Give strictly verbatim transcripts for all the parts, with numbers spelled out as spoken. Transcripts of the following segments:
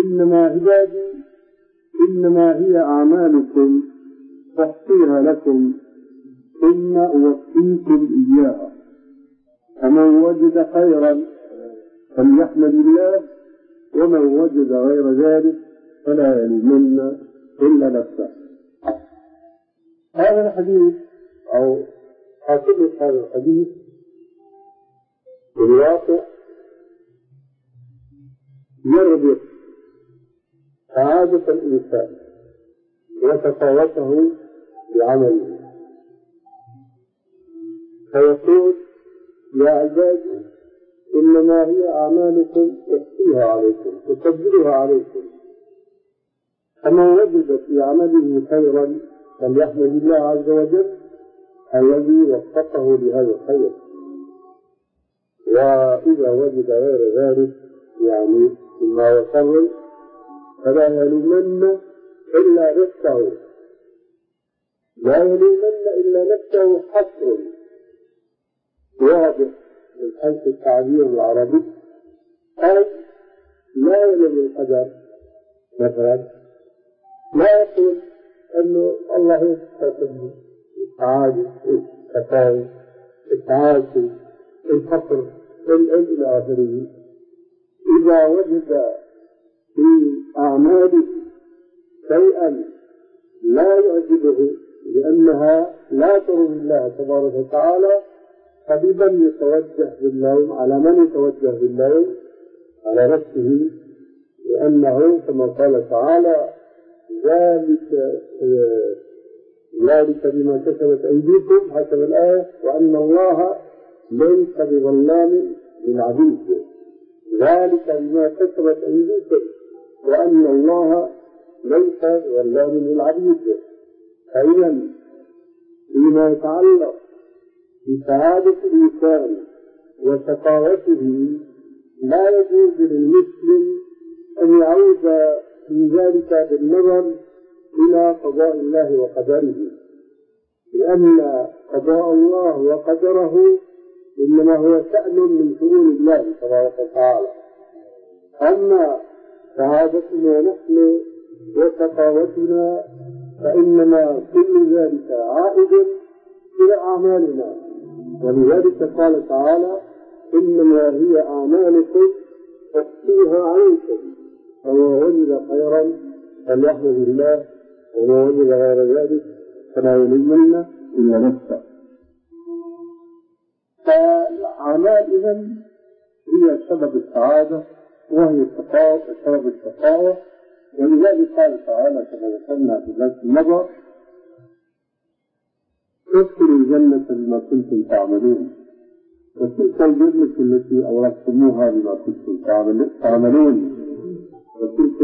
إنما عبادي إنما هي أعمالكم أحصيها لكم ثم أوفيكم إياها، فمن وجد خيرا فليحمد الله، ومن وجد غير ذلك فلا يلومن إلا نفسه. هذا الحديث أو خاتمة هذا الحديث بالواقع يربط سعادة الإنسان وتفاوته بعمله، فيقول يا عبادي إنما هي أعمالكم أحصيها عليكم أسجلها عليكم، فمن وجد في عمله خيرا فليحمد الله عز وجل الذي وفقه لهذا الخير، وإذا وجد غير ذلك يعني مما وصل فلا يلومن إلا نفسه، لا يلومن إلا نفسه حصر واضح من حيث التعبير العربي، أي لا يلوم القدر مثلا، لا يقول أنه الله يستطيع السعادة التفاوت التعاسي الفقر إلى آخره. إذا وجد في أعماله شيئا لا يعجبه لأنها لا ترضي الله تبارك وتعالى، فبمن يتوجه باللوم؟ على من يتوجه باللوم؟ على نفسه، لأنه كما قال تعالى ذلك ذلك بما كسبت أيديكم حسب الآية، وأن الله ليس بظلام للعبيد، ذلك بما كسبت أيديكم وأن الله ليس بظلام للعبيد. فإذا فيما يتعلق بسعادة الإنسان وشقاوته لا يجوز للمسلم أن يعود في ذلك بالنظر إلى قضاء الله وقدره، لأن قضاء الله وقدره إنما هو شأن من شؤون الله تبارك وتعالى. أما سعادتنا نحن وشقاوتنا فإنما كل ذلك عائد إلى أعمالنا، ولذلك قال تعالى إنما هي أعمالكم أحصيها عنكم، فمن وجد خيرا فليحمد الله، ومن وجد غير ذلك فلا يلومن إلا نفسه. فالأعمال إذن هي سبب السعادة وهي سبب الشقاوة، ولذلك قال تعالى كما ذكرنا في درس المضى ادخلوا الجنة بما كنتم تعملون، وتلك الجنة التي أورثتموها بما كنتم تعملون، وتلك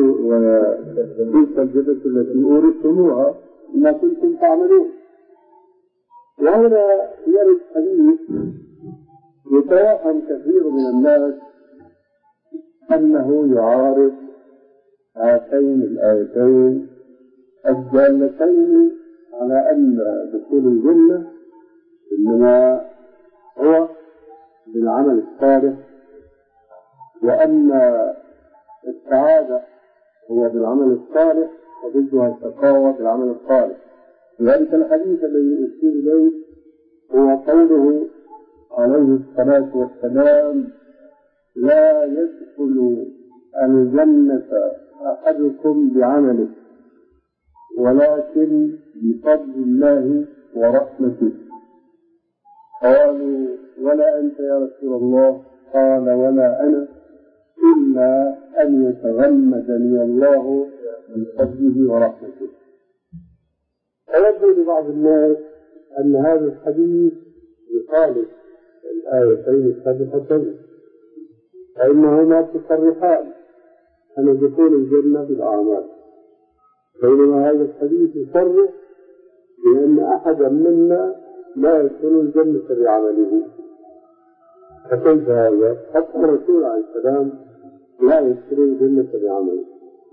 الجنة التي أورثتموها بما كنتم تعملون. وهنا يرد حديث يتوهم كثير من الناس أنه يعارض هاتين الآيتين الدالتين على أن دخول الجنة إنما هو بالعمل الصالح، وأن السعادة هو بالعمل الصالح وضدها الشقاوة بالعمل الصالح. ذلك الحديث الذي أشير إليه هو قوله عليه الصلاة والسلام لا يدخل الجنة أحدكم بعمله ولكن بفضل الله ورحمته. قالوا ولا أنت يا رسول الله؟ قال ولا أنا إلا أن يتغمدني الله من فضله ورحمته. فيبدو لبعض الناس أن هذا الحديث يخالف الآيتين السابقتين، فإنهما تصرحان أن دخول الجنة بالأعمال، بينما هذا الحديث يصرح بأن أحدا منا لا يدخل الجنة بعمله. فكيف هذا؟ حتى الرسول عليه السلام لا يدخل الجنة بعمله.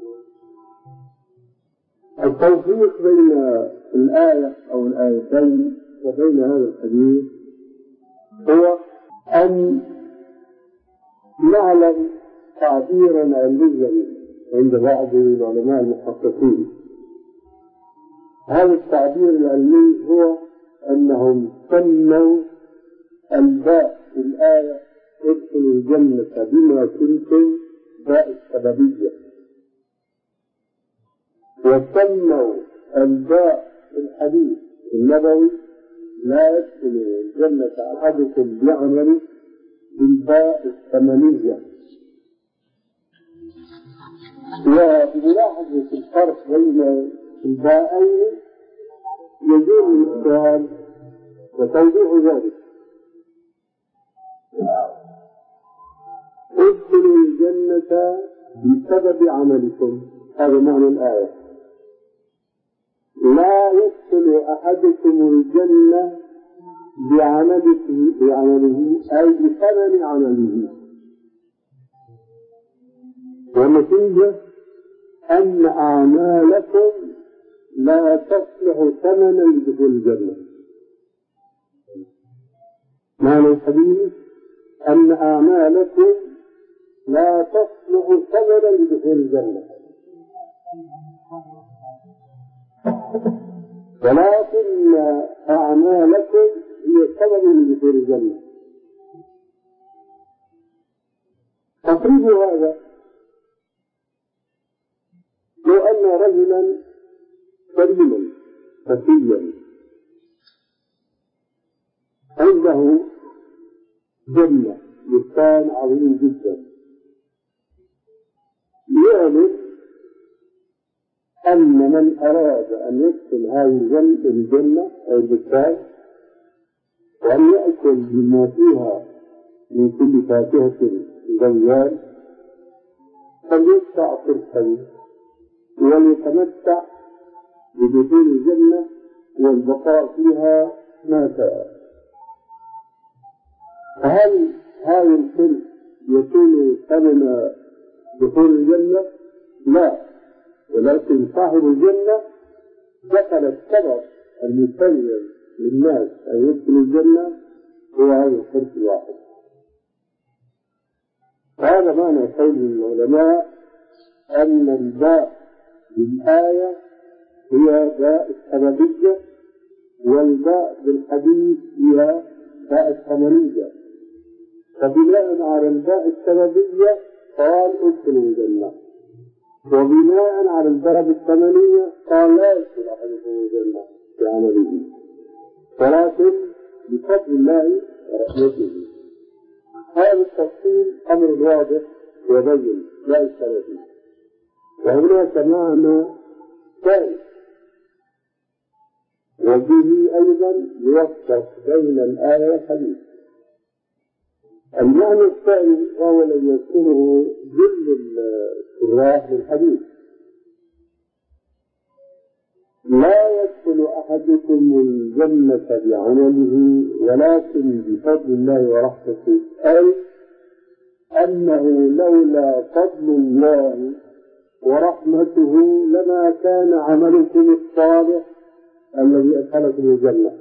التوفيق بين الآية أو الآيتين وبين هذا الحديث هو أن نعلم تعبيرا علميا عند بعض العلماء المحققين. هذا التعبير العلمي هو أنهم سموا الباء في الآية ادخلوا الجنة بما كنتم باء السببية، وسموا الباء في الحديث النبوي لا يدخل الجنة أحدكم بعمله بالباء الثمنية. وبملاحظة الفرق بين الباءين يجوز السؤال وتوضيح ذلك. ادخلوا الجنة بسبب عملكم، هذا معنى الآية. لا يدخل أحدكم الجنة بعمله بعمله أي بثمن عمله، والنتيجة أن أعمالكم لا تصلح ثمنا لدخول الجنة. معنى الحديث أن أعمالكم لا تصلح ثمنا لدخول الجنة، ولكن أعمالكم هي سبب لدخول الجنة. تقريب هذا لو أن رجلا كريما فتيا عنده جنة بستان عظيم جدا، يعلم أن من أراد أن يدخل هذه الجنة أو البستان وأن يأكل بما فيها من كل فاكهة زوجان فليدفع فرصا وليتمتع بدخول الجنة والبقاء فيها ما شاء. فهل هذا الفرص يكون ثمن دخول الجنة؟ لا، ولكن صاحب الجنة دخل السبب المسلم للناس أن يدخلوا الجنة هو هذا الفرص الواحد. هذا معنى قول العلماء أن الباء بالآية هي باء السببية، والباء بالحديث هي باء الثمنية. فبناء على الباء السببية قال ادخلوا الجنة، وبناء على الباء الثمنية قال لا يدخل أحدكم الجنة بعمله، ولكن بفضل الله ورحمته. هذا التفصيل أمر واضح وبين لا إشكال فيه. وهناك معنى ثاني وبه أيضا يوفق بين الآية والحديث. المعنى الثاني وهو الذي يذكره جل الشراح للحديث: لا يدخل أحدكم الجنة بعمله ولكن بفضل الله ورحمته، أي أنه لولا فضل الله ورحمته لما كان عملكم الصالح الذي أدخلكم الجنة.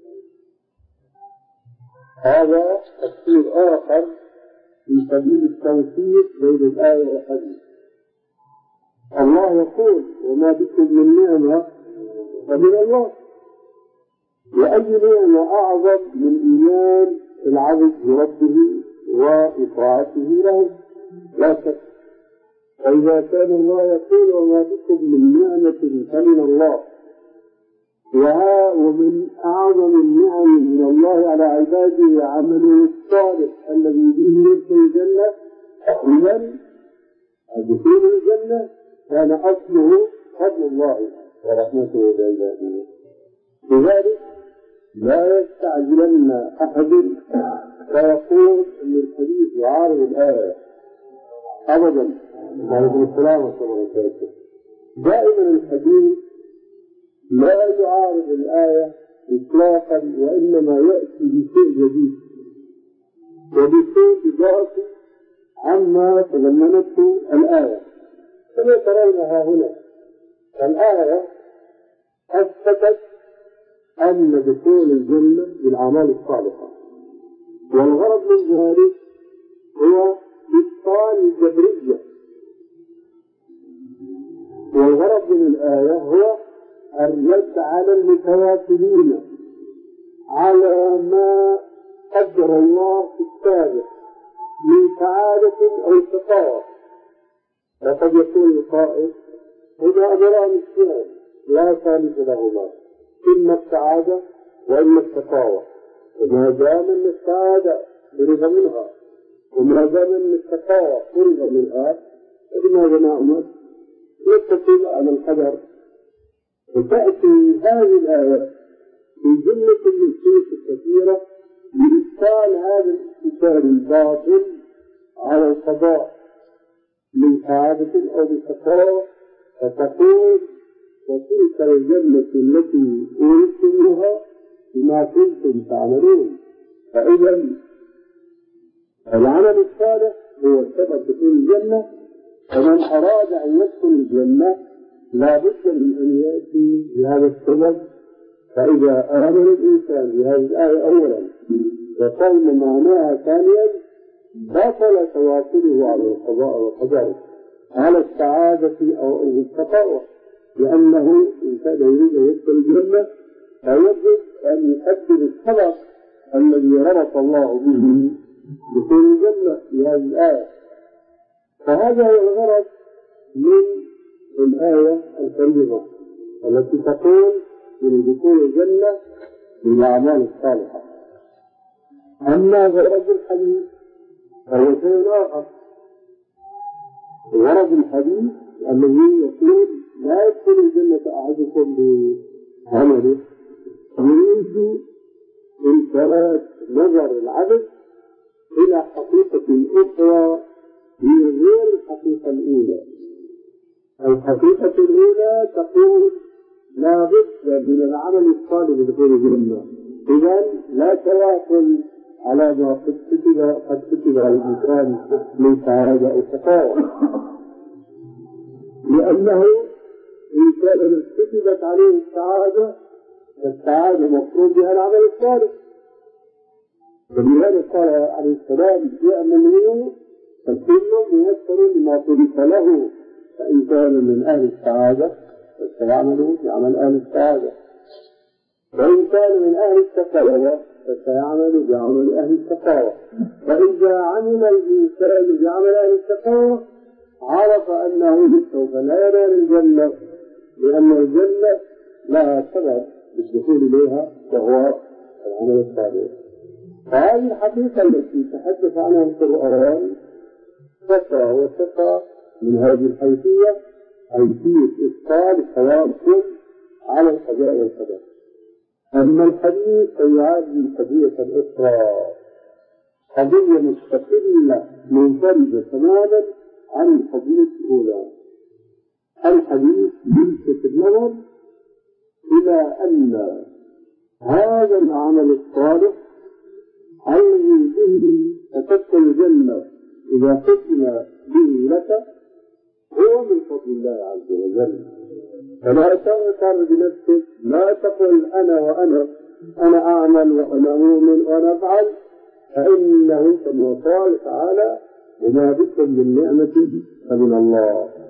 هذا تفسير آخر في سبيل التوفيق بين الآية والحديث. الله يقول: وما بكم من نعمة فمن الله. وأي نعمة أعظم من إيمان العبد بربه وإطاعته له؟ لا شك. فإذا كان الله يقول: وما بكم من نعمة فمن الله، وها ومن أعظم النعم من الله على عباده عمله الصالح الذي به يدخل الجنة، إذن دخول الجنة كان أصله فضل الله ورحمته بعباده. لذلك لا يستعجلن أحد ويقول أن الحديث يعارض الآية أبدا. عليكم السلام ورحمة الله وبركاته. دائما الحديث لا يعارض الآية إطلاقا، وإنما يأتي بشيء جديد وبشيء إضافي عما تضمنته الآية. كما ترونها هنا الآية أثبتت أن دخول الجنة بالأعمال الصالحة، والغرض من ذلك هو إبطال الجبرية هذه الآية هو الرد على المتواكلين على ما قدر الله في السابق من سعادة أو شقاوة. وقد يكون القائل هنا أمران اثنان لا ثالث لهما، إما السعادة وإما الشقاوة، وما دام أن السعادة فرغ منها وما دام أن الشقاوة فرغ منها فلماذا نأمر نتكل على القدر؟ وتأتي هذه الآية في جملة النصوص الكثيرة لإبطال هذا الاستشار الباطل على القضاء من سعادة أو بشقاوة، فتقول وتلك الجنة التي أورثتموها بما كنتم تعملون. فإذا العمل الصالح هو سبب دخول الجنة، فمن أراد أن يدخل الجنة لا بد من أن يأتي بهذا السبب. فإذا آمن الإنسان بهذه الآية أولا وقال معناها ثانيا بطل تواصله على القضاء والقدر على السعادة أو الشقاوة، لأنه إن كان يريد أن يدخل الجنة فيجب أن يقدم السبب الذي ربط الله به دخول الجنة في هذه الآية. فهذا هو الغرض من الآية الكريمة التي تقول من دخول الجنة بالأعمال الصالحة. أما غرض الحديث فهو شيء آخر. غرض الحديث الذي يقول لا يدخل الجنة أحدكم بعمله، يريد إنشاء نظر العبد إلى حقيقة أخرى هي غير الحقيقة الأولى. الحقيقة الأولى تقول لا بد من العمل الصالح لدخول الجنة، إذن لا تواصل على ما قد كتب قد كتب الإنسان من سعادة أو شقاوة، لأنه إن كانت كتبت عليه السعادة فالسعادة مفروض بها العمل الصالح. ولهذا قال عليه السلام يأمنون فالكل ميسر لما طلب له، فإن كان من أهل السعادة فسيعمل بعمل أهل السعادة، وإن كان من أهل الشقاوة فسيعمل بعمل أهل الشقاوة. فإذا عمل الإنسان بعمل أهل الشقاوة عرف أنه سوف لا ينال الجنة، لأن الجنة لها سبب بالدخول إليها وهو العمل الصالح. فهذه الحقيقة التي تحدث عنها القرآن فترة وثقة من هذه الحيثية، حيثية إبطال التواصل على القضاء والقدر. أما الحديث فيعاد من قضية أخرى، قضية مستقلة منفردة تماما عن القضية الأولى. الحديث يلفت النظر إلى أن هذا العمل الصالح الذي به تدخل الجنة إذا ختم به لك هو من فضل الله عز وجل. فلا تغتر بنفسك، لا تقل أنا وأنا أنا أعمل وأنا مؤمن وأنا أفعل، فإنه كما قال تعالى وما بكم من نعمة فمن الله.